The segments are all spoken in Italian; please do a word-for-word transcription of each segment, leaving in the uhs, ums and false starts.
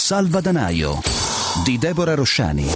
Salvadanaio di Deborah Rosciani.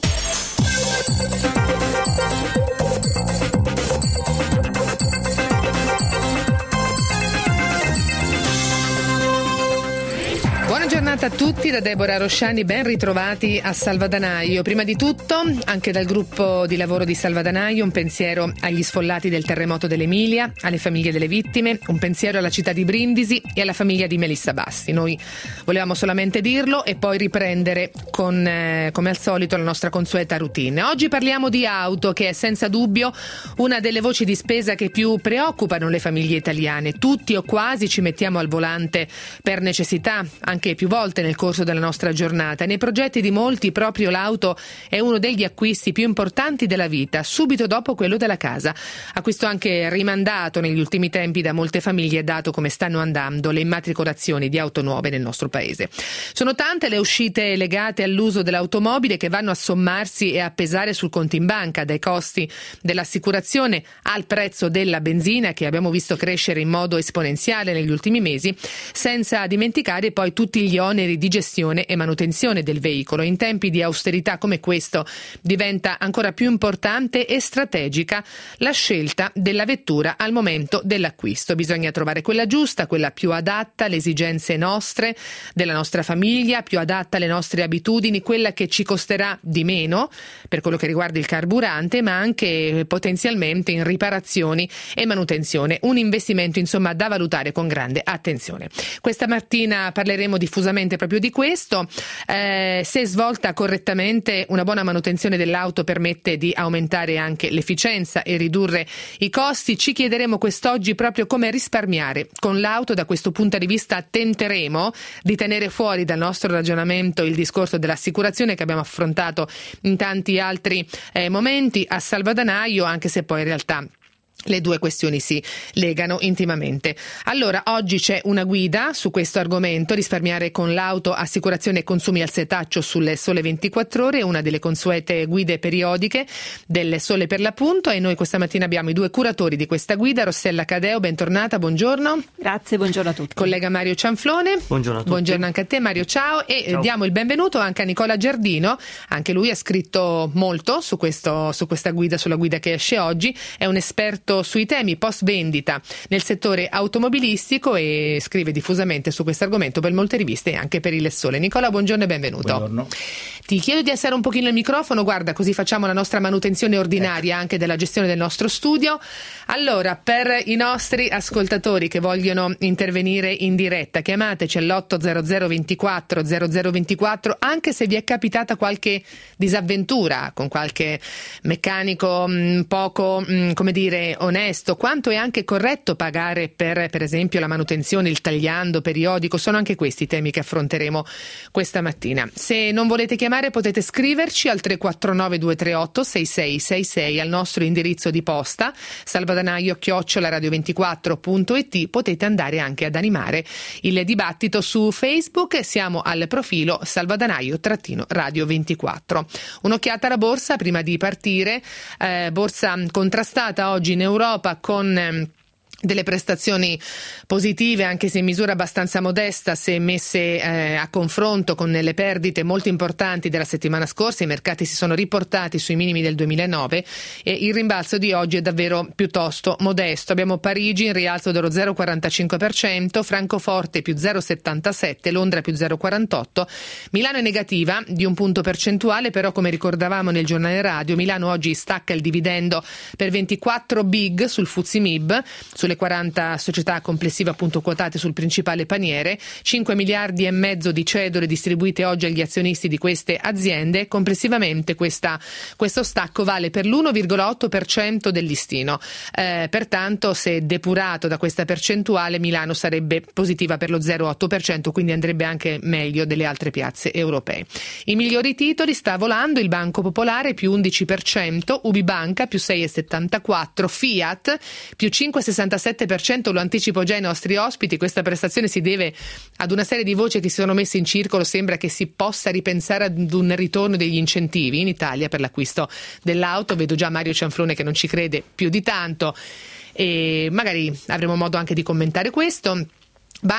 Buona giornata a tutti da Deborah Rosciani, ben ritrovati a Salvadanaio. Prima di tutto, anche dal gruppo di lavoro di Salvadanaio, un pensiero agli sfollati del terremoto dell'Emilia, alle famiglie delle vittime, un pensiero alla città di Brindisi e alla famiglia di Melissa Basti. Noi volevamo solamente dirlo e poi riprendere con, eh, come al solito, la nostra consueta routine. Oggi parliamo di auto, che è senza dubbio una delle voci di spesa che più preoccupano le famiglie italiane. Tutti o quasi ci mettiamo al volante per necessità, anche più volte nel corso della nostra giornata. Nei progetti di molti proprio l'auto è uno degli acquisti più importanti della vita, subito dopo quello della casa. Acquisto anche rimandato negli ultimi tempi da molte famiglie, dato come stanno andando le immatricolazioni di auto nuove nel nostro paese. Sono tante le uscite legate all'uso dell'automobile che vanno a sommarsi e a pesare sul conto in banca, dai costi dell'assicurazione al prezzo della benzina, che abbiamo visto crescere in modo esponenziale negli ultimi mesi, senza dimenticare poi tutti gli oneri di gestione e manutenzione del veicolo. In tempi di austerità come questo diventa ancora più importante e strategica la scelta della vettura al momento dell'acquisto. Bisogna trovare quella giusta, quella più adatta alle esigenze nostre, della nostra famiglia, più adatta alle nostre abitudini, quella che ci costerà di meno per quello che riguarda il carburante, ma anche potenzialmente in riparazioni e manutenzione. Un investimento, insomma, da valutare con grande attenzione. Questa mattina parleremo diffusamente proprio di questo. Eh, se svolta correttamente, una buona manutenzione dell'auto permette di aumentare anche l'efficienza e ridurre i costi. Ci chiederemo quest'oggi proprio come risparmiare con l'auto. Da questo punto di vista tenteremo di tenere fuori dal nostro ragionamento il discorso dell'assicurazione, che abbiamo affrontato in tanti altri eh, momenti a Salvadanaio, anche se poi in realtà le due questioni si legano intimamente. Allora, oggi c'è una guida su questo argomento: risparmiare con l'auto, assicurazione e consumi al setaccio sulle Sole ventiquattro Ore, una delle consuete guide periodiche del Sole per l'appunto, e noi questa mattina abbiamo i due curatori di questa guida. Rossella Cadeo, bentornata, buongiorno. Grazie, buongiorno a tutti. Collega Mario Cianflone. Buongiorno a tutti. Buongiorno anche a te, Mario, ciao. E ciao. Diamo il benvenuto anche a Nicola Giardino, anche lui ha scritto molto su, questo, su questa guida, sulla guida che esce oggi, è un esperto sui temi post vendita nel settore automobilistico e scrive diffusamente su questo argomento per molte riviste e anche per il Sole. Nicola, buongiorno e benvenuto. Buongiorno. Ti chiedo di alzare un pochino il microfono, guarda, così facciamo la nostra manutenzione ordinaria anche della gestione del nostro studio. Allora, per i nostri ascoltatori che vogliono intervenire in diretta, chiamateci all'otto zero zero ventiquattro zero zero ventiquattro, anche se vi è capitata qualche disavventura con qualche meccanico mh, poco, mh, come dire, onesto. Quanto è anche corretto pagare per, per esempio, la manutenzione, il tagliando periodico? Sono anche questi i temi che affronteremo questa mattina. Se non volete chiamare, potete scriverci al tre quattro nove due tre otto sei sei sei sei, al nostro indirizzo di posta salvadanaio chiocciola radio ventiquattro punto it. Potete andare anche ad animare il dibattito su Facebook, siamo al profilo Salvadanaio radio ventiquattro. Un'occhiata alla borsa prima di partire, eh, borsa contrastata oggi in Europa con eh, delle prestazioni positive, anche se in misura abbastanza modesta se messe eh, a confronto con le perdite molto importanti della settimana scorsa. I mercati si sono riportati sui minimi del duemilanove e il rimbalzo di oggi è davvero piuttosto modesto. Abbiamo Parigi in rialzo dello zero virgola quarantacinque per cento, Francoforte più zero virgola settantasette, Londra più zero virgola quarantotto, Milano è negativa di un punto percentuale, però come ricordavamo nel giornale radio, Milano oggi stacca il dividendo per ventiquattro big sul F T S E M I B, sulle quaranta società complessive appunto quotate sul principale paniere, cinque miliardi e mezzo di cedole distribuite oggi agli azionisti di queste aziende. Complessivamente questa, questo stacco vale per l'uno virgola otto per cento del listino, eh, pertanto se depurato da questa percentuale Milano sarebbe positiva per lo zero virgola otto per cento, quindi andrebbe anche meglio delle altre piazze europee. I migliori titoli: sta volando il Banco Popolare più undici per cento, Ubibanca più sei virgola settantaquattro, Fiat più cinque virgola sessantasette per cento. Lo anticipo già ai nostri ospiti, questa prestazione si deve ad una serie di voci che si sono messe in circolo. Sembra che si possa ripensare ad un ritorno degli incentivi in Italia per l'acquisto dell'auto. Vedo già Mario Cianflone che non ci crede più di tanto e magari avremo modo anche di commentare questo. Banca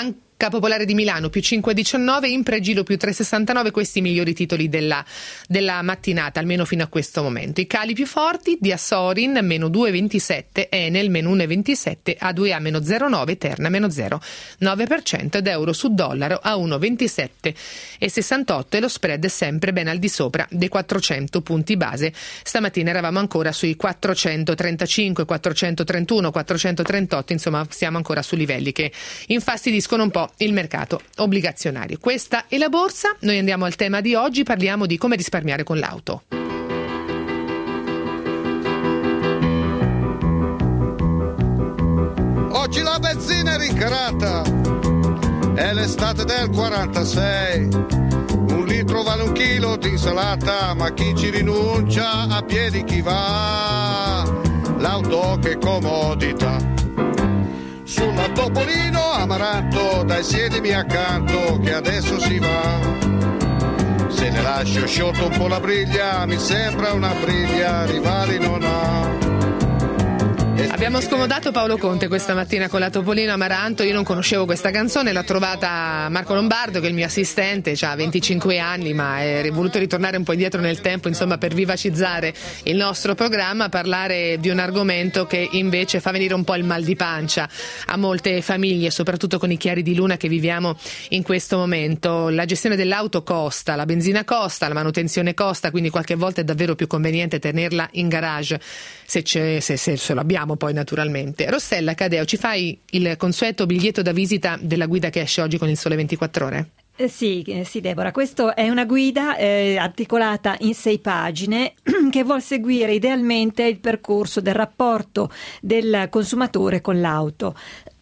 Capopolare di Milano più cinque virgola diciannove, Impregilo più tre virgola sessantanove, questi i migliori titoli della, della mattinata, almeno fino a questo momento. I cali più forti, Diasorin meno due virgola ventisette, Enel meno uno virgola ventisette, A due A meno zero virgola nove, Terna meno zero virgola nove per cento ed euro su dollaro a uno virgola ventisette e sessantotto, e lo spread è sempre ben al di sopra dei quattrocento punti base. Stamattina eravamo ancora sui quattrocentotrentacinque, quattrocentotrentuno, quattrocentotrentotto, insomma siamo ancora su livelli che infastidiscono un po' il mercato obbligazionario. Questa è la borsa, noi andiamo al tema di oggi, parliamo di come risparmiare con l'auto. Oggi la benzina è rincarata, è l'estate del quarantasei, un litro vale un chilo di insalata, ma chi ci rinuncia a piedi chi va, l'auto che comodità. Sulla Topolino Amaranto, dai siedimi accanto che adesso si va, se ne lascio sciolto un po' la briglia, mi sembra una briglia, rivali non ha. Abbiamo scomodato Paolo Conte questa mattina con la Topolino Amaranto. Io non conoscevo questa canzone, l'ha trovata Marco Lombardo, che è il mio assistente, ha venticinque anni, ma è voluto ritornare un po' indietro nel tempo, insomma, per vivacizzare il nostro programma, parlare di un argomento che invece fa venire un po' il mal di pancia a molte famiglie, soprattutto con i chiari di luna che viviamo in questo momento. La gestione dell'auto costa, la benzina costa, la manutenzione costa, quindi qualche volta è davvero più conveniente tenerla in garage, se, c'è, se, se, se lo abbiamo poi naturalmente. Rossella Cadeo, ci fai il consueto biglietto da visita della guida che esce oggi con il Sole ventiquattro Ore? Eh sì, eh sì Deborah, questa è una guida eh, articolata in sei pagine che vuol seguire idealmente il percorso del rapporto del consumatore con l'auto.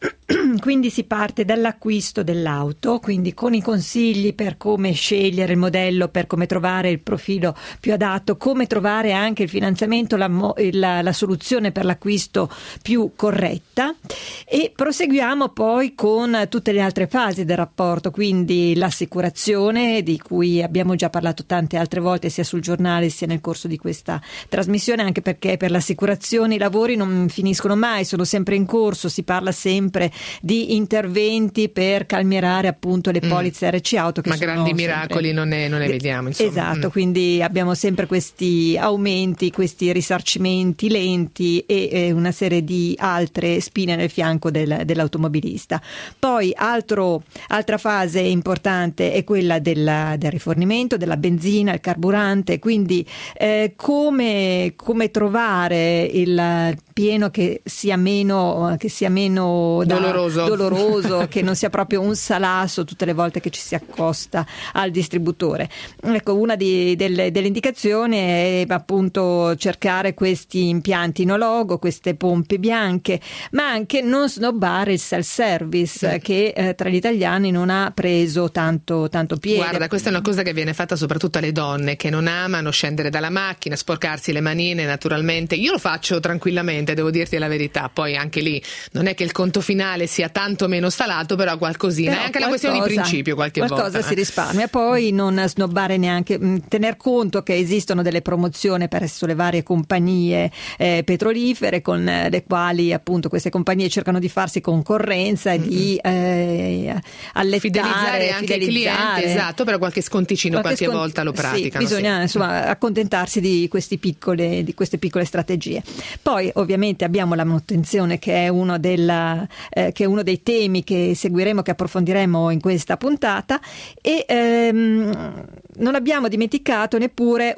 Quindi si parte dall'acquisto dell'auto, quindi con i consigli per come scegliere il modello, per come trovare il profilo più adatto, come trovare anche il finanziamento, la, la, la soluzione per l'acquisto più corretta, e proseguiamo poi con tutte le altre fasi del rapporto, quindi l'assicurazione, di cui abbiamo già parlato tante altre volte sia sul giornale sia nel corso di questa trasmissione, anche perché per l'assicurazione i lavori non finiscono mai, sono sempre in corso, si parla sempre di interventi per calmierare appunto le polizze mm. R C Auto, che ma sono grandi miracoli sempre... non ne, non ne vediamo, insomma. Esatto, mm. quindi abbiamo sempre questi aumenti, questi risarcimenti lenti e, e una serie di altre spine nel fianco del, dell'automobilista. Poi altro, altra fase importante è quella della, del rifornimento della benzina, il carburante, quindi eh, come, come trovare il pieno che sia meno, che sia meno da, doloroso, doloroso che non sia proprio un salasso tutte le volte che ci si accosta al distributore. Ecco, una di, delle, delle indicazioni è appunto cercare questi impianti no logo, queste pompe bianche, ma anche non snobbare il self-service, sì. che eh, tra gli italiani non ha preso tanto, tanto piede. Guarda, questa è una cosa che viene fatta soprattutto alle donne, che non amano scendere dalla macchina, sporcarsi le manine naturalmente. Io lo faccio tranquillamente, devo dirti la verità, poi anche lì non è che il conto finale sia tanto meno salato, però qualcosina, però è anche qualcosa, la questione di principio qualche qualcosa volta. Qualcosa si risparmia, poi non snobbare neanche, mh, tener conto che esistono delle promozioni presso le varie compagnie eh, petrolifere, con le quali appunto queste compagnie cercano di farsi concorrenza e mm-hmm. di eh, allettare, fidelizzare anche i clienti, esatto, però qualche sconticino qualche, qualche scont- volta lo praticano. Sì, bisogna sì. insomma accontentarsi di, questi piccole, di queste piccole strategie. Poi ovviamente abbiamo la manutenzione, che è uno della Eh, che è uno dei temi che seguiremo, che approfondiremo in questa puntata, e ehm, non abbiamo dimenticato neppure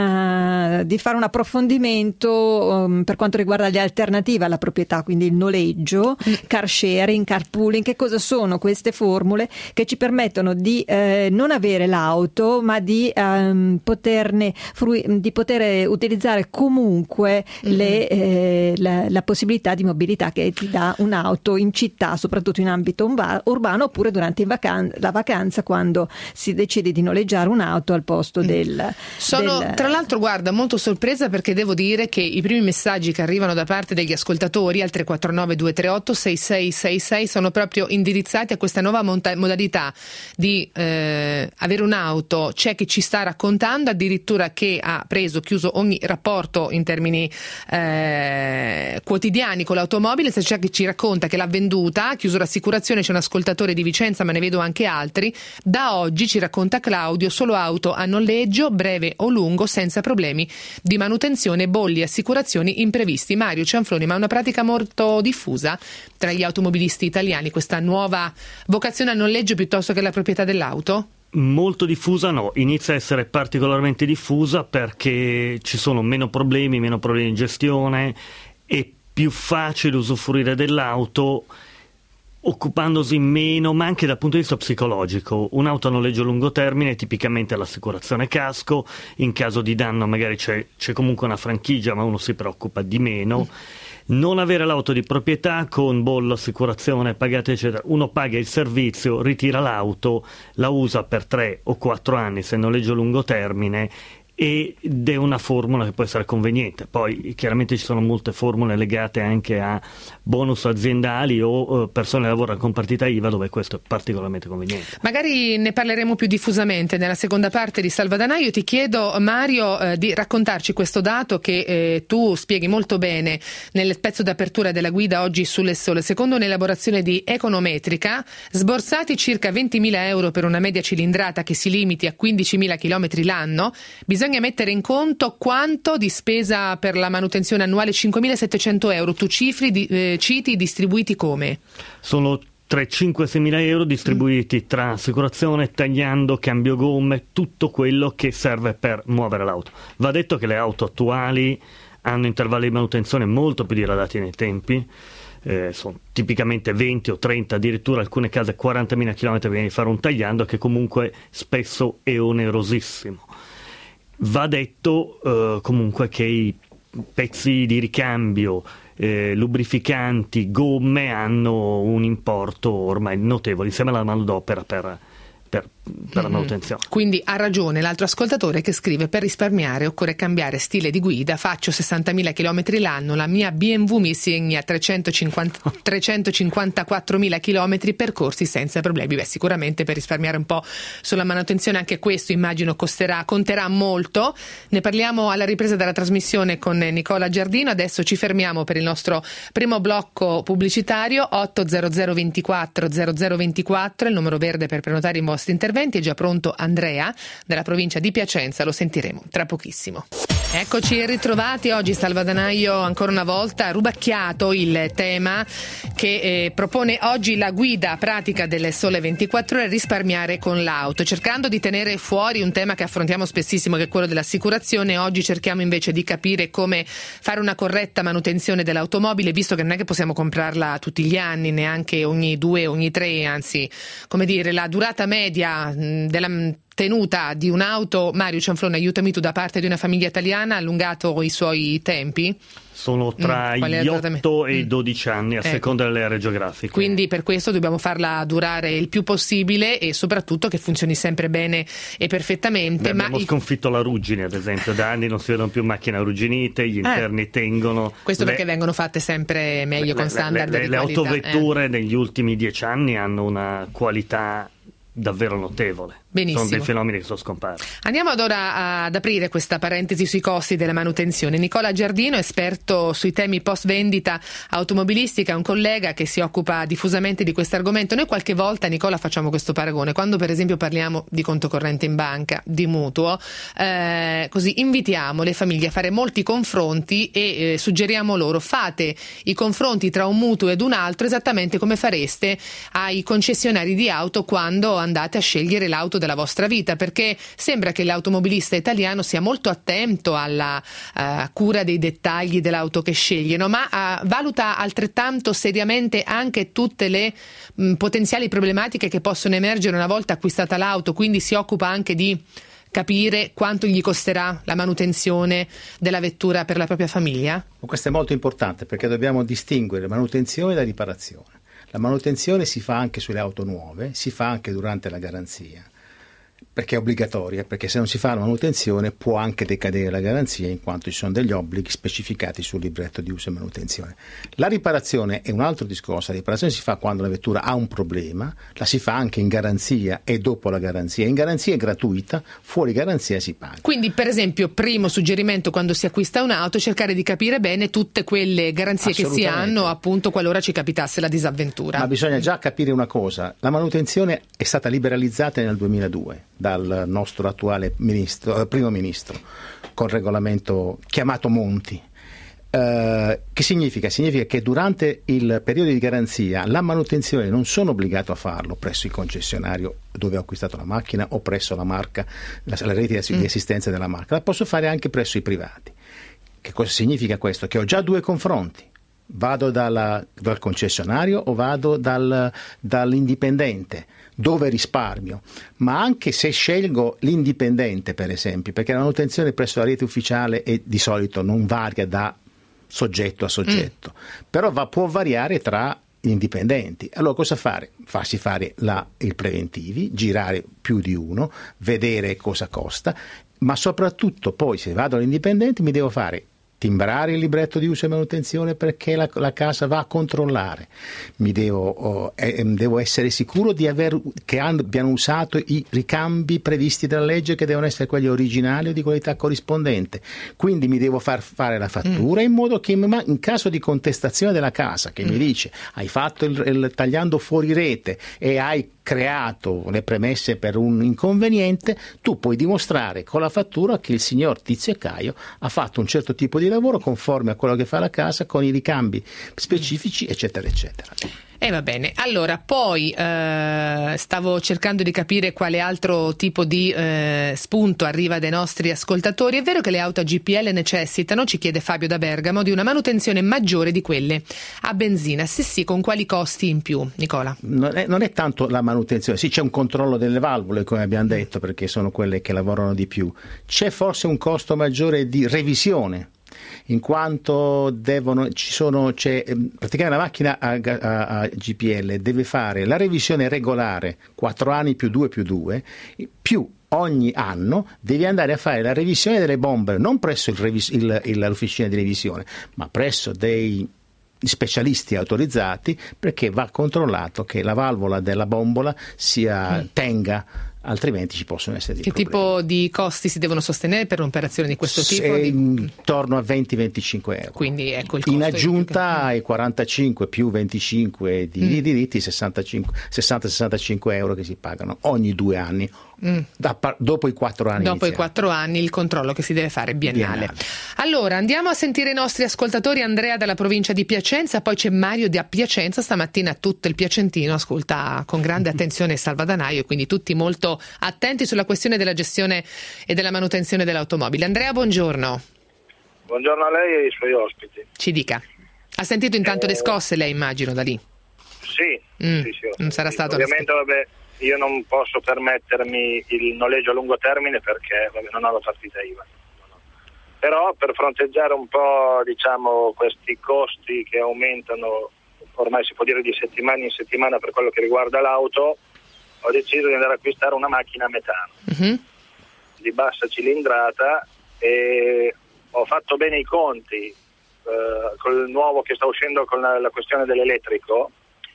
una, di fare un approfondimento um, per quanto riguarda le alternative alla proprietà, quindi il noleggio, mm. car sharing, carpooling. Che cosa sono queste formule che ci permettono di eh, non avere l'auto, ma di um, poterne frui- di poter utilizzare comunque mm-hmm. le, eh, la, la possibilità di mobilità che ti dà un'auto in città, soprattutto in ambito urbano, oppure durante in vacan- la vacanza, quando si decide di noleggiare un'auto al posto del... Sono del... tra l'altro, guarda, molto sorpresa, perché devo dire che i primi messaggi che arrivano da parte degli ascoltatori al tre quattro nove due tre otto sei sei sei sei sono proprio indirizzati a questa nuova monta- modalità di eh, avere un'auto. C'è chi ci sta raccontando addirittura che ha preso, chiuso ogni rapporto in termini eh, quotidiani con l'automobile, se c'è chi ci racconta che l'ha venduta valuta, chiuso l'assicurazione, c'è un ascoltatore di Vicenza, ma ne vedo anche altri. Da oggi, ci racconta Claudio, solo auto a noleggio, breve o lungo, senza problemi di manutenzione, bolli, assicurazioni, imprevisti. Mario Cianfloni, ma è una pratica molto diffusa tra gli automobilisti italiani, questa nuova vocazione al noleggio piuttosto che la proprietà dell'auto? Molto diffusa no, inizia a essere particolarmente diffusa perché ci sono meno problemi, meno problemi di gestione, è più facile usufruire dell'auto occupandosi meno, ma anche dal punto di vista psicologico. Un'auto a noleggio a lungo termine tipicamente l'assicurazione casco, in caso di danno magari c'è, c'è comunque una franchigia, ma uno si preoccupa di meno. Non avere l'auto di proprietà con bollo, assicurazione, pagate eccetera, uno paga il servizio, ritira l'auto, la usa per tre o quattro anni se noleggio a lungo termine, ed è una formula che può essere conveniente. Poi chiaramente ci sono molte formule legate anche a bonus aziendali o persone che lavorano con partita I V A, dove questo è particolarmente conveniente. Magari ne parleremo più diffusamente nella seconda parte di Salvadanaio. Ti chiedo, Mario, eh, di raccontarci questo dato che eh, tu spieghi molto bene nel pezzo d'apertura della guida oggi sulle Sole. Secondo un'elaborazione di Econometrica, sborsati circa ventimila euro per una media cilindrata che si limiti a quindicimila chilometri l'anno, bisogna mettere in conto quanto di spesa per la manutenzione annuale? cinquemilasettecento euro. Tu cifri di, eh, citi distribuiti come? Sono tra i cinque e seimila euro distribuiti mm. tra assicurazione, tagliando, cambio gomme, tutto quello che serve per muovere l'auto. Va detto che le auto attuali hanno intervalli di manutenzione molto più diradati nei tempi. Eh, sono tipicamente venti o trenta, addirittura alcune case quarantamila chilometri per fare un tagliando, che comunque spesso è onerosissimo. Va detto eh, comunque che i pezzi di ricambio, eh, lubrificanti, gomme hanno un importo ormai notevole insieme alla manodopera per, per, per la manutenzione. Quindi ha ragione l'altro ascoltatore che scrive: per risparmiare occorre cambiare stile di guida, faccio sessantamila chilometri l'anno, la mia B M W mi segna trecentocinquanta, trecentocinquantaquattromila chilometri percorsi senza problemi. Beh, sicuramente per risparmiare un po' sulla manutenzione anche questo immagino costerà, conterà molto. Ne parliamo alla ripresa della trasmissione con Nicola Giardino. Adesso ci fermiamo per il nostro primo blocco pubblicitario. Otto zero zero ventiquattro zero zero ventiquattro il numero verde per prenotare i vostri interventi. È già pronto Andrea della provincia di Piacenza, lo sentiremo tra pochissimo. Eccoci ritrovati. Oggi Salvadanaio ancora una volta ha rubacchiato il tema che eh, propone oggi la guida pratica delle Sole ventiquattro Ore: risparmiare con l'auto, cercando di tenere fuori un tema che affrontiamo spessissimo, che è quello dell'assicurazione. Oggi cerchiamo invece di capire come fare una corretta manutenzione dell'automobile, visto che non è che possiamo comprarla tutti gli anni, neanche ogni due, ogni tre, anzi, come dire, la durata media mh, della tenuta di un'auto, Mario Cianfloni, aiutami tu, da parte di una famiglia italiana ha allungato i suoi tempi? Sono tra mm, gli otto e i dodici anni a ecco. seconda delle aree geografiche. Quindi per questo dobbiamo farla durare il più possibile e soprattutto che funzioni sempre bene e perfettamente. Beh, ma abbiamo i... sconfitto la ruggine, ad esempio, da anni non si vedono più macchine arrugginite, gli interni eh. tengono. Questo le... perché vengono fatte sempre meglio, le, con standard le, le, di le qualità. autovetture eh. negli ultimi dieci anni hanno una qualità davvero notevole. Benissimo. Sono dei fenomeni che sono scomparsi. Andiamo ad ora ad aprire questa parentesi sui costi della manutenzione. Nicola Giardino, esperto sui temi post vendita automobilistica, un collega che si occupa diffusamente di questo argomento. Noi qualche volta, Nicola, facciamo questo paragone. Quando per esempio parliamo di conto corrente in banca, di mutuo, eh, così invitiamo le famiglie a fare molti confronti e eh, suggeriamo loro: fate i confronti tra un mutuo ed un altro esattamente come fareste ai concessionari di auto quando andate a scegliere l'auto della vostra vita, perché sembra che l'automobilista italiano sia molto attento alla uh, cura dei dettagli dell'auto che scegliono, ma uh, valuta altrettanto seriamente anche tutte le mh, potenziali problematiche che possono emergere una volta acquistata l'auto, quindi si occupa anche di capire quanto gli costerà la manutenzione della vettura per la propria famiglia? Questo è molto importante, perché dobbiamo distinguere manutenzione da riparazione. La manutenzione si fa anche sulle auto nuove, si fa anche durante la garanzia. perché è obbligatoria, perché se non si fa la manutenzione può anche decadere la garanzia, in quanto ci sono degli obblighi specificati sul libretto di uso e manutenzione. La riparazione è un altro discorso, la riparazione si fa quando la vettura ha un problema, la si fa anche in garanzia e dopo la garanzia. In garanzia è gratuita, fuori garanzia si paga. Quindi, per esempio, primo suggerimento quando si acquista un'auto, cercare di capire bene tutte quelle garanzie che si hanno, appunto, qualora ci capitasse la disavventura. Ma bisogna già capire una cosa, la manutenzione è stata liberalizzata nel duemiladue dal nostro attuale ministro, primo ministro, con regolamento chiamato Monti. Uh, che significa? Significa che durante il periodo di garanzia la manutenzione non sono obbligato a farlo presso il concessionario dove ho acquistato la macchina o presso la marca, la, la rete di, mm. di assistenza della marca, la posso fare anche presso i privati. Che cosa significa questo? Che ho già due confronti. Vado dalla, dal concessionario o vado dal, dall'indipendente, dove risparmio, ma anche se scelgo l'indipendente, per esempio, perché la manutenzione presso la rete ufficiale è, di solito non varia da soggetto a soggetto, mm. però va, può variare tra indipendenti. Allora cosa fare? Farsi fare la, il preventivi, girare più di uno, vedere cosa costa, ma soprattutto poi se vado all'indipendente mi devo fare timbrare il libretto di uso e manutenzione perché la, la casa va a controllare, mi devo, oh, eh, devo essere sicuro di aver, che abbiano usato i ricambi previsti dalla legge, che devono essere quelli originali o di qualità corrispondente, quindi mi devo far fare la fattura mm. in modo che in caso di contestazione della casa che mm. mi dice hai fatto il, il tagliando fuori rete e hai creato le premesse per un inconveniente, tu puoi dimostrare con la fattura che il signor Tizio e Caio ha fatto un certo tipo di lavoro conforme a quello che fa la casa, con i ricambi specifici, eccetera eccetera. E eh, va bene, allora poi eh, stavo cercando di capire quale altro tipo di eh, spunto arriva dai nostri ascoltatori. È vero che le auto a G P L necessitano, ci chiede Fabio da Bergamo, di una manutenzione maggiore di quelle a benzina? Se sì, con quali costi in più, Nicola? Non è, non è tanto la manutenzione, sì, c'è un controllo delle valvole, come abbiamo detto, perché sono quelle che lavorano di più. C'è forse un costo maggiore di revisione, in quanto devono, ci sono, c'è, praticamente la macchina a, a, a G P L deve fare la revisione regolare, quattro anni più due più due, più ogni anno devi andare a fare la revisione delle bombe, non presso il revis- il, il, l'officina di revisione, ma presso dei specialisti autorizzati, perché va controllato che la valvola della bombola sia mm. tenga, altrimenti ci possono essere dei che problemi. Tipo di costi si devono sostenere per un'operazione di questo Se tipo? Di... intorno a venti venticinque euro. Quindi ecco il costo in aggiunta ai quarantacinque più venticinque di mm. diritti, sessanta sessantacinque euro che si pagano ogni due anni, mm. da, dopo i quattro anni dopo iniziali. i quattro anni il controllo che si deve fare biennale. biennale. Allora andiamo a sentire i nostri ascoltatori. Andrea dalla provincia di Piacenza, poi c'è Mario da Piacenza. Stamattina tutto il piacentino ascolta con grande attenzione Salvadanaio, e quindi tutti molto attenti sulla questione della gestione e della manutenzione dell'automobile. Andrea, buongiorno. Buongiorno a lei e ai suoi ospiti. Ci dica. Ha sentito intanto eh... le scosse, lei, immagino, da lì? Sì, mm. sì, sì. Non sarà stato ovviamente vabbè, io non posso permettermi il noleggio a lungo termine perché vabbè, non ho la partita I V A. Però per fronteggiare un po', diciamo, questi costi che aumentano ormai si può dire di settimana in settimana per quello che riguarda l'auto, ho deciso di andare a acquistare una macchina a metano uh-huh. di bassa cilindrata, e ho fatto bene i conti eh, col nuovo che sta uscendo con la, la questione dell'elettrico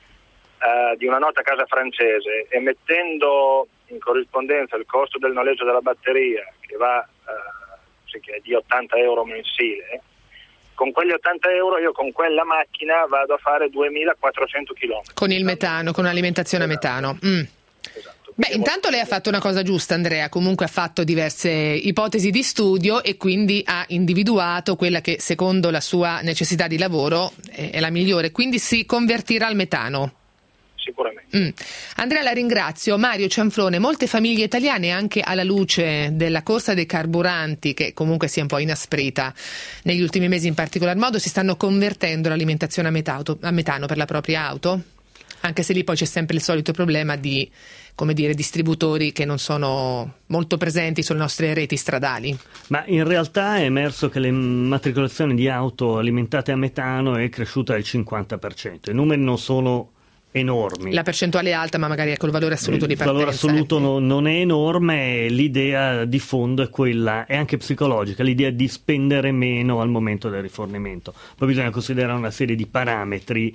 eh, di una nota casa francese, e mettendo in corrispondenza il costo del noleggio della batteria che va eh, sì, che è di ottanta euro mensile, con quegli ottanta euro io con quella macchina vado a fare duemilaquattrocento chilometri. Con il metano, con alimentazione esatto. a metano. Mm. Esatto. Beh, intanto lei ha fatto una cosa giusta, Andrea, comunque ha fatto diverse ipotesi di studio e quindi ha individuato quella che secondo la sua necessità di lavoro è la migliore, quindi si convertirà al metano. Sicuramente. Mm. Andrea, la ringrazio. Mario Cianfrone, molte famiglie italiane, anche alla luce della corsa dei carburanti che comunque si è un po' inasprita negli ultimi mesi in particolar modo, si stanno convertendo all'alimentazione a, metato, a metano per la propria auto? Anche se lì poi c'è sempre il solito problema di, come dire, distributori che non sono molto presenti sulle nostre reti stradali. Ma in realtà è emerso che l'immatricolazione di auto alimentate a metano è cresciuta del cinquanta per cento. I numeri non sono enormi. La percentuale è alta, ma magari ecco il valore assoluto di Il partenza. valore assoluto eh. no, non è enorme, l'idea di fondo è quella, è anche psicologica, l'idea di spendere meno al momento del rifornimento. Poi bisogna considerare una serie di parametri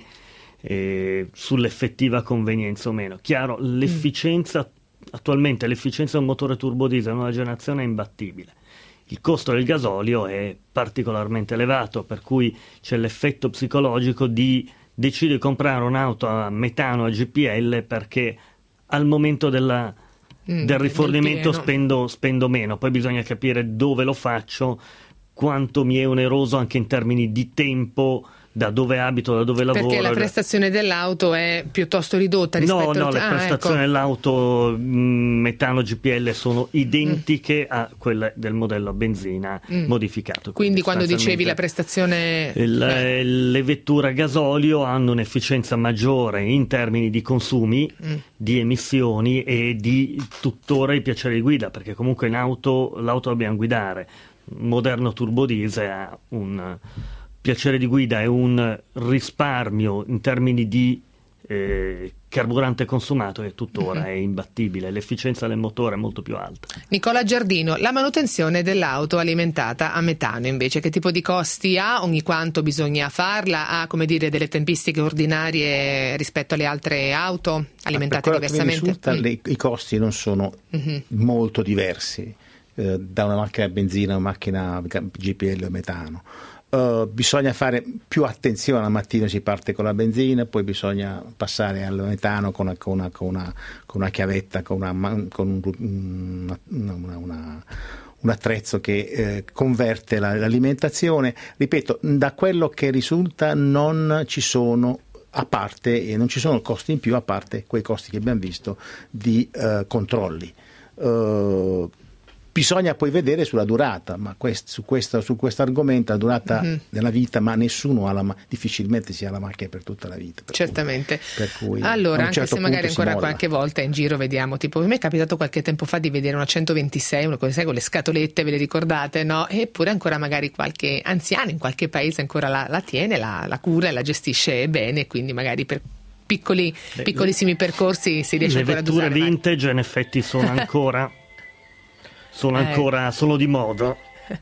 eh, sull'effettiva convenienza o meno. Chiaro, l'efficienza, mm. attualmente l'efficienza di un motore turbo diesel in una generazione è imbattibile. Il costo del gasolio è particolarmente elevato, per cui c'è l'effetto psicologico di decidere di comprare un'auto a metano a G P L perché al momento della, mm, del rifornimento del spendo, spendo meno. Poi bisogna capire dove lo faccio, quanto mi è oneroso anche in termini di tempo, da dove abito, da dove lavoro. Perché la prestazione dell'auto è piuttosto ridotta rispetto no, no, al... le ah, prestazioni ecco. dell'auto mh, metano G P L sono identiche mm. a quelle del modello a benzina mm. modificato. Quindi, quindi quando dicevi la prestazione... Il, eh. Le vetture a gasolio hanno un'efficienza maggiore in termini di consumi, mm. di emissioni e di tuttora il piacere di guida, perché comunque in auto l'auto dobbiamo guidare. Un moderno turbodiesel ha un piacere di guida e un risparmio in termini di eh, carburante consumato che tuttora mm-hmm. è imbattibile, l'efficienza del motore è molto più alta. Nicola Giardino, la manutenzione dell'auto alimentata a metano invece che tipo di costi ha, ogni quanto bisogna farla, ha come dire delle tempistiche ordinarie rispetto alle altre auto alimentate per diversamente? Che risulta, mm. le, i costi non sono mm-hmm. molto diversi eh, da una macchina a benzina a una macchina G P L o metano. Uh, bisogna fare più attenzione, al mattino si parte con la benzina, poi bisogna passare al metano con una, con una, con una, con una chiavetta, con, una, con un, una, una, una, un attrezzo che eh, converte la, l'alimentazione. Ripeto, da quello che risulta non ci sono a parte, e non ci sono costi in più a parte quei costi che abbiamo visto di uh, controlli. Uh, Bisogna poi vedere sulla durata, ma quest, su questo su questo argomento, la durata mm-hmm. della vita, ma nessuno ha la, difficilmente si ha la macchina per tutta la vita. Per Certamente. Cui, per cui allora, anche certo se magari ancora molla. qualche volta in giro vediamo, tipo, a me è capitato qualche tempo fa di vedere una centoventisei, una cosa, sai, con le scatolette, ve le ricordate, no? Eppure ancora magari qualche anziano in qualche paese ancora la, la tiene, la, la cura e la gestisce bene, quindi magari per piccoli, Beh, piccolissimi le, percorsi si riesce ancora ad usare. Le vetture vintage in effetti sono ancora... sono ancora, eh. sono di moda.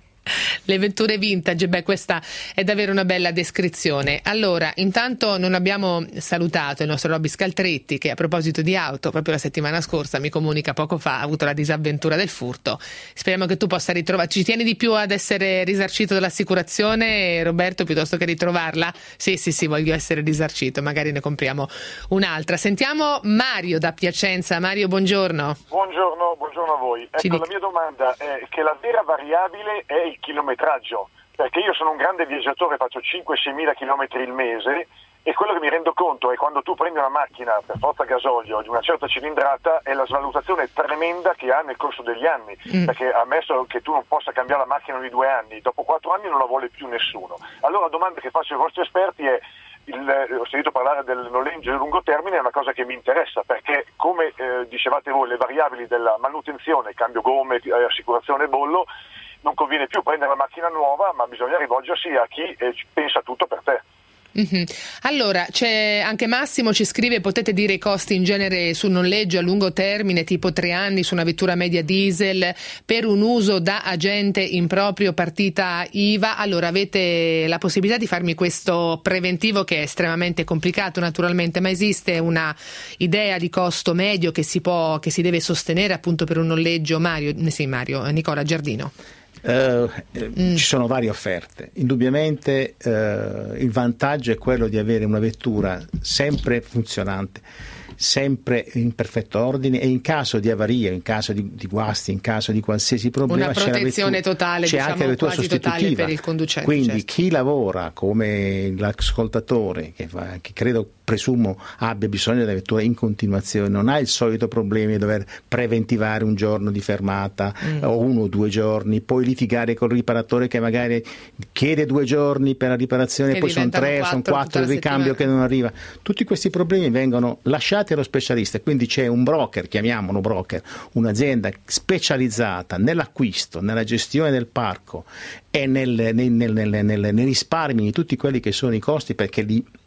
Le vetture vintage, beh, questa è davvero una bella descrizione. Allora, intanto non abbiamo salutato il nostro Robby Scaltretti, che a proposito di auto, proprio la settimana scorsa mi comunica poco fa, ha avuto la disavventura del furto. Speriamo che tu possa ritrovarci. Ci tieni di più ad essere risarcito dall'assicurazione, Roberto, piuttosto che ritrovarla? Sì, sì, sì, voglio essere risarcito, magari ne compriamo un'altra. Sentiamo Mario da Piacenza. Mario, buongiorno. Buongiorno, buongiorno a voi. Ecco, Ci la dic- mia domanda è che la vera variabile è il chilometraggio, perché io sono un grande viaggiatore, faccio cinque sei mila chilometri il mese, e quello che mi rendo conto è quando tu prendi una macchina per forza gasolio di una certa cilindrata è la svalutazione tremenda che ha nel corso degli anni, mm. perché ammesso che tu non possa cambiare la macchina ogni due anni, dopo quattro anni non la vuole più nessuno. Allora la domanda che faccio ai vostri esperti è: Il, ho sentito parlare del noleggio di lungo termine, è una cosa che mi interessa, perché come eh, dicevate voi, le variabili della manutenzione, cambio gomme, eh, assicurazione e bollo, non conviene più prendere la macchina nuova, ma bisogna rivolgersi a chi eh, pensa tutto per te. Mm-hmm. Allora, c'è anche Massimo, ci scrive: potete dire i costi in genere sul noleggio a lungo termine, tipo tre anni su una vettura media diesel per un uso da agente improprio, partita I V A? Allora, avete la possibilità di farmi questo preventivo, che è estremamente complicato naturalmente, ma esiste una idea di costo medio che si può, che si deve sostenere appunto per un noleggio? Mario, sì, Mario, Nicola Giardino. Uh, mm. Ci sono varie offerte. Indubbiamente uh, il vantaggio è quello di avere una vettura sempre funzionante, sempre in perfetto ordine, e in caso di avaria, in caso di, di guasti, in caso di qualsiasi problema, una protezione c'è la vettura, totale, c'è diciamo, anche la vettura quasi sostitutiva totale per il conducente. Quindi certo. Chi lavora come l'ascoltatore, che, fa, che credo presumo abbia bisogno della vettura in continuazione, non ha il solito problema di dover preventivare un giorno di fermata mm. o uno o due giorni, poi litigare col riparatore che magari chiede due giorni per la riparazione, e poi sono tre, sono quattro il ricambio che non arriva. Tutti questi problemi vengono lasciati allo specialista, quindi c'è un broker, chiamiamolo broker, un'azienda specializzata nell'acquisto, nella gestione del parco e nel, nel, nel, nel, nel, nei risparmi di tutti quelli che sono i costi, perché li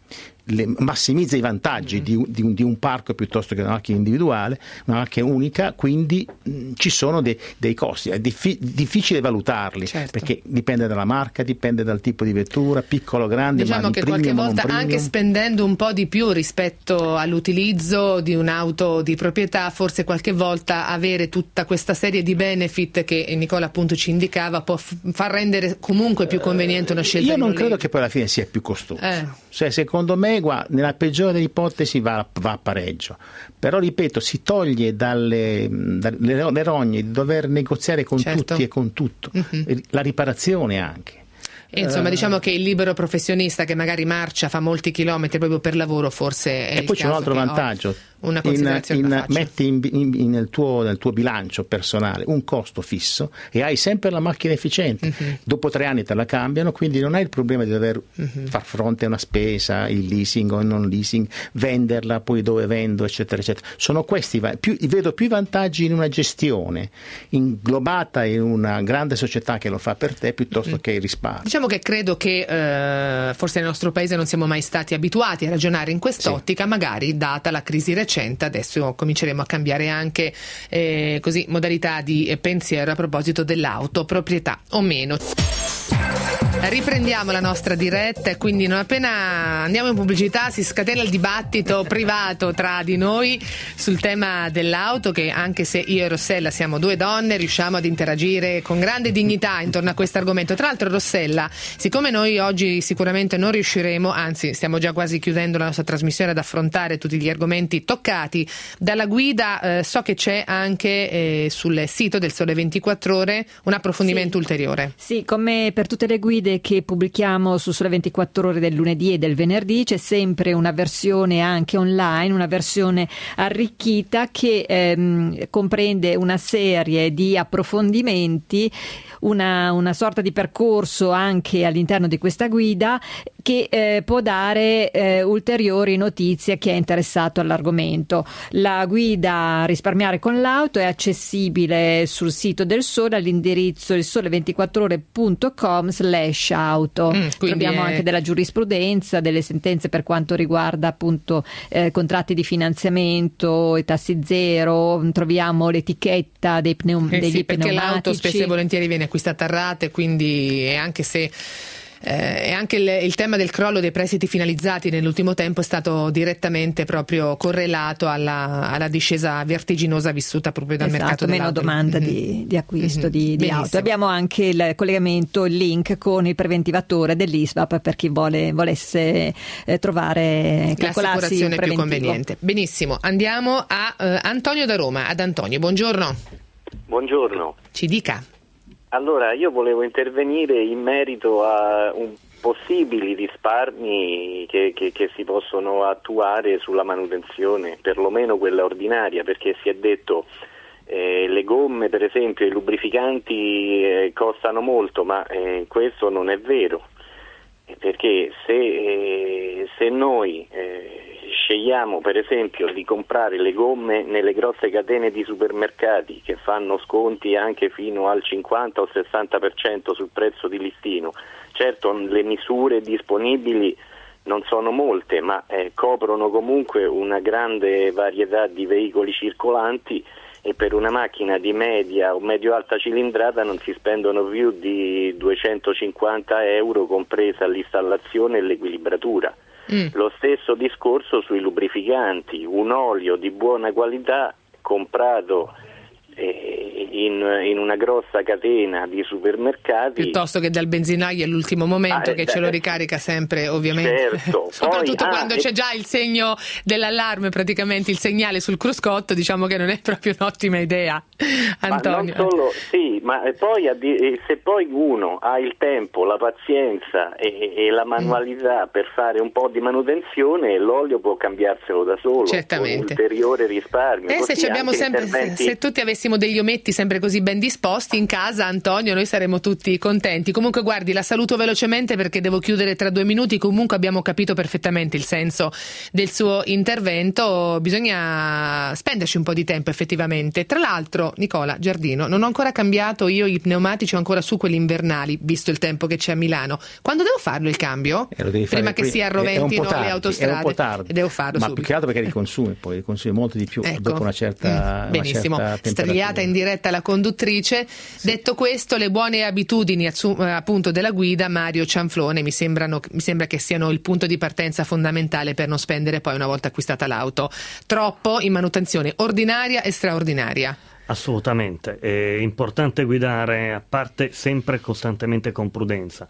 le, massimizza i vantaggi mm. di, di, un, di un parco piuttosto che una macchina individuale, una macchina unica, quindi mh, ci sono dei, dei costi, è diffi, difficile valutarli, certo. perché dipende dalla marca, dipende dal tipo di vettura, piccolo, grande, diciamo ma che premium, qualche volta premium. Anche spendendo un po' di più rispetto all'utilizzo di un'auto di proprietà, forse qualche volta avere tutta questa serie di benefit che Nicola appunto ci indicava può f- far rendere comunque più conveniente una scelta. Io non noleggio. credo che poi alla fine sia più costoso, eh. cioè, secondo me guarda, nella peggiore delle ipotesi va, va a pareggio, però ripeto si toglie dalle, dalle rogne di dover negoziare con certo. tutti e con tutto, mm-hmm. la riparazione anche. E insomma, diciamo che il libero professionista che magari marcia, fa molti chilometri proprio per lavoro, forse è e il poi c'è un altro caso vantaggio. Una considerazione in, in, la metti in, in, in nel, tuo, nel tuo bilancio personale un costo fisso e hai sempre la macchina efficiente. Mm-hmm. Dopo tre anni te la cambiano, quindi non hai il problema di dover mm-hmm. far fronte a una spesa, il leasing o il non leasing, venderla, poi dove vendo, eccetera, eccetera. Sono questi, più, vedo più vantaggi in una gestione inglobata in una grande società che lo fa per te piuttosto mm-hmm. che il risparmio. Diciamo che credo che eh, forse nel nostro paese non siamo mai stati abituati a ragionare in quest'ottica, sì. magari data la crisi recente. Adesso cominceremo a cambiare anche eh, così modalità di pensiero a proposito dell'auto, proprietà o meno. Riprendiamo la nostra diretta e quindi non appena andiamo in pubblicità si scatena il dibattito privato tra di noi sul tema dell'auto, che anche se io e Rossella siamo due donne riusciamo ad interagire con grande dignità intorno a questo argomento. Tra l'altro, Rossella, siccome noi oggi sicuramente non riusciremo, anzi stiamo già quasi chiudendo la nostra trasmissione, ad affrontare tutti gli argomenti toccati dalla guida, eh, so che c'è anche eh, sul sito del Sole ventiquattro Ore un approfondimento sì. ulteriore. Sì, come per tutte le guide che pubblichiamo su Sole ventiquattro Ore del lunedì e del venerdì, c'è sempre una versione anche online, una versione arricchita che ehm, comprende una serie di approfondimenti, una, una sorta di percorso anche all'interno di questa guida che eh, può dare eh, ulteriori notizie a chi è interessato all'argomento. La guida Risparmiare con l'auto è accessibile sul sito del Sole all'indirizzo il sole ventiquattro ore punto com slash auto. Mm, Troviamo è... anche della giurisprudenza, delle sentenze per quanto riguarda appunto eh, contratti di finanziamento, i tassi zero, troviamo l'etichetta dei pneum- eh degli sì, perché pneumatici. l'auto spesso e volentieri viene acquistata a rate, quindi anche se Eh, e anche il, il tema del crollo dei prestiti finalizzati nell'ultimo tempo è stato direttamente proprio correlato alla, alla discesa vertiginosa vissuta proprio dal esatto, mercato meno dell'auto. domanda Mm-hmm. di, di acquisto Mm-hmm. di, di auto. Abbiamo anche il collegamento, il link con il preventivatore dell'I S V A P per chi vuole, volesse eh, trovare, calcolarsi un l'assicurazione più conveniente. Benissimo, andiamo a eh, Antonio da Roma. Ad Antonio, buongiorno. Buongiorno. Ci dica. Allora, io volevo intervenire in merito a un possibili risparmi che, che, che si possono attuare sulla manutenzione, perlomeno quella ordinaria, perché si è detto eh, le gomme, per esempio, i lubrificanti eh, costano molto, ma eh, questo non è vero, perché se, eh, se noi eh, scegliamo per esempio di comprare le gomme nelle grosse catene di supermercati che fanno sconti anche fino al cinquanta o sessanta per cento sul prezzo di listino, certo le misure disponibili non sono molte, ma eh, coprono comunque una grande varietà di veicoli circolanti e per una macchina di media o medio-alta cilindrata non si spendono più di duecentocinquanta euro compresa l'installazione e l'equilibratura. Mm. Lo stesso discorso sui lubrificanti, un olio di buona qualità comprato eh, in, in una grossa catena di supermercati piuttosto che dal benzinaio all'ultimo momento ah, che eh, ce lo ricarica sempre, ovviamente, certo. Soprattutto Poi, quando ah, c'è già il segno dell'allarme, praticamente il segnale sul cruscotto, diciamo che non è proprio un'ottima idea, Antonio. Ma non solo, sì, ma poi se poi uno ha il tempo, la pazienza e, e la manualità mm. per fare un po' di manutenzione, l'olio può cambiarselo da solo, certamente, con ulteriore risparmio. Eh, se, ci abbiamo sempre, interventi... se tutti avessimo Massimo degli Ometti sempre così ben disposti in casa. Antonio, noi saremo tutti contenti. Comunque guardi, la saluto velocemente perché devo chiudere tra due minuti. Comunque abbiamo capito perfettamente il senso del suo intervento, bisogna spenderci un po' di tempo effettivamente. Tra l'altro, Nicola Giardino, non ho ancora cambiato io i pneumatici, ho ancora su quelli invernali, visto il tempo che c'è a Milano. Quando devo farlo il cambio? Eh, lo devi fare prima che qui. si arroventino tardi, le autostrade. È un po' tardi. Devo farlo ma subito. più che altro perché li consumi, poi li consumi molto di più ecco. dopo una certa, mm, benissimo, una certa strigliata in diretta la conduttrice. Sì. Detto questo, le buone abitudini appunto della guida, Mario Cianflone, mi sembrano mi sembra che siano il punto di partenza fondamentale per non spendere poi, una volta acquistata l'auto, troppo in manutenzione ordinaria e straordinaria. Assolutamente, è importante guidare, a parte sempre costantemente con prudenza,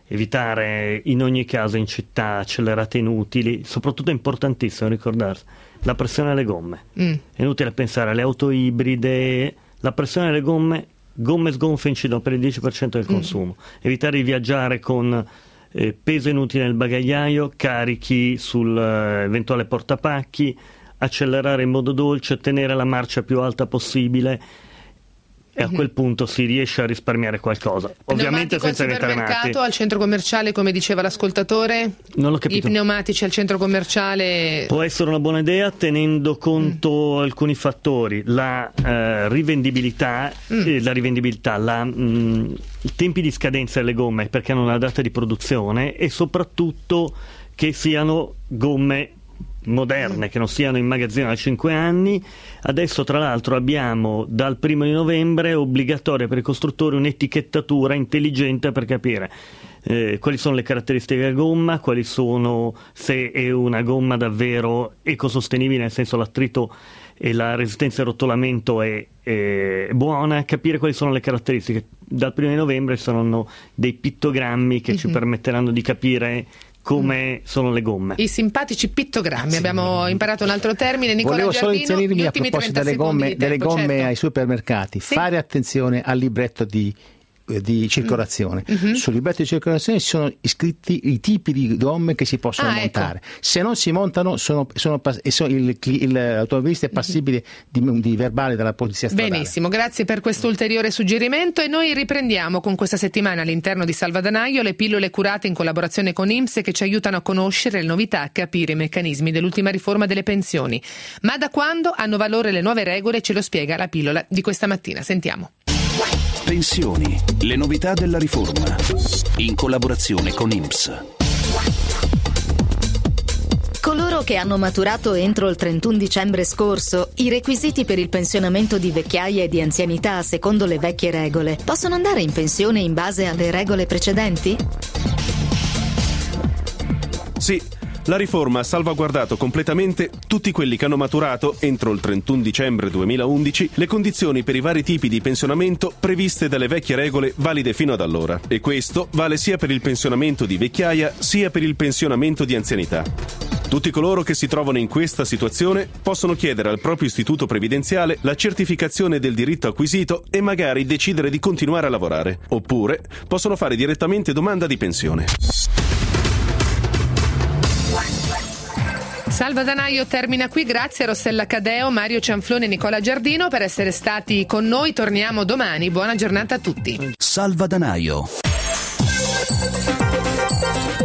evitare in ogni caso in città accelerate inutili, soprattutto è importantissimo ricordarsi la pressione alle gomme. Mm. È inutile pensare alle auto ibride, la pressione alle gomme, gomme sgonfie incidono per il dieci per cento del consumo. Mm. Evitare di viaggiare con eh, peso inutile nel bagagliaio, carichi sull'eventuale eh, portapacchi, accelerare in modo dolce, tenere la marcia più alta possibile e a quel punto si riesce a risparmiare qualcosa, ovviamente senza diventare matti. Al supermercato, al centro commerciale, come diceva l'ascoltatore, non l'ho capito. I pneumatici al centro commerciale può essere una buona idea tenendo conto mm. alcuni fattori, la eh, rivendibilità mm. eh, la rivendibilità la, mh, i tempi di scadenza delle gomme perché hanno una data di produzione e soprattutto che siano gomme moderne, che non siano in magazzino da cinque anni. Adesso tra l'altro abbiamo dal primo di novembre obbligatoria per i costruttori un'etichettatura intelligente per capire eh, quali sono le caratteristiche della gomma, quali sono, se è una gomma davvero ecosostenibile, nel senso l'attrito e la resistenza al rotolamento è, è buona, capire quali sono le caratteristiche. Dal primo di novembre sono dei pittogrammi che mm-hmm. ci permetteranno di capire come sono le gomme. I simpatici pittogrammi, sì. Abbiamo imparato un altro termine. Nicola Volevo Giardino, solo inserirmi a proposito delle gomme, tempo, delle gomme certo. ai supermercati, sì. Fare attenzione al libretto di di circolazione. Mm-hmm. Sul libretto di circolazione sono iscritti i tipi di gomme che si possono ah, montare. Ecco. Se non si montano, sono, sono, sono, il, il, l'automobilista è passibile mm-hmm. di, di verbale dalla polizia stradale. Benissimo, grazie per questo ulteriore suggerimento e noi riprendiamo con questa settimana all'interno di Salvadanaio le pillole curate in collaborazione con I N P S che ci aiutano a conoscere le novità, a capire i meccanismi dell'ultima riforma delle pensioni. Ma da quando hanno valore le nuove regole ce lo spiega la pillola di questa mattina. Sentiamo. Pensioni, le novità della riforma, in collaborazione con I N P S. Coloro che hanno maturato entro il trentuno dicembre scorso i requisiti per il pensionamento di vecchiaia e di anzianità secondo le vecchie regole possono andare in pensione in base alle regole precedenti? Sì. La riforma ha salvaguardato completamente tutti quelli che hanno maturato, entro il trentuno dicembre duemilaundici, le condizioni per i vari tipi di pensionamento previste dalle vecchie regole valide fino ad allora. E questo vale sia per il pensionamento di vecchiaia, sia per il pensionamento di anzianità. Tutti coloro che si trovano in questa situazione possono chiedere al proprio istituto previdenziale la certificazione del diritto acquisito e magari decidere di continuare a lavorare. Oppure possono fare direttamente domanda di pensione. Salvadanaio termina qui, grazie a Rossella Cadeo, Mario Cianflone e Nicola Giardino per essere stati con noi. Torniamo domani, buona giornata a tutti. Salvadanaio.